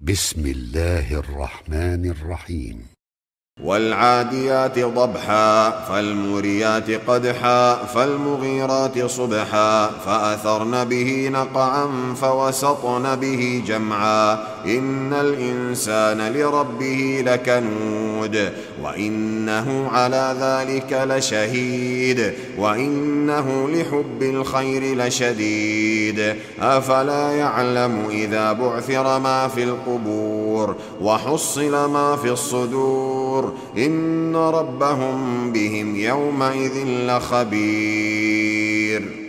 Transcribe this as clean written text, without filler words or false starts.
بسم الله الرحمن الرحيم. والعاديات ضبحا فالموريات قدحا فالمغيرات صبحا فأثرن به نقعا فوسطن به جمعا إن الإنسان لربه لكنود وإنه على ذلك لشهيد وإنه لحب الخير لشديد أفلا يعلم إذا بعثر ما في القبور وحصل ما في الصدور إن ربهم بهم يومئذ لخبير.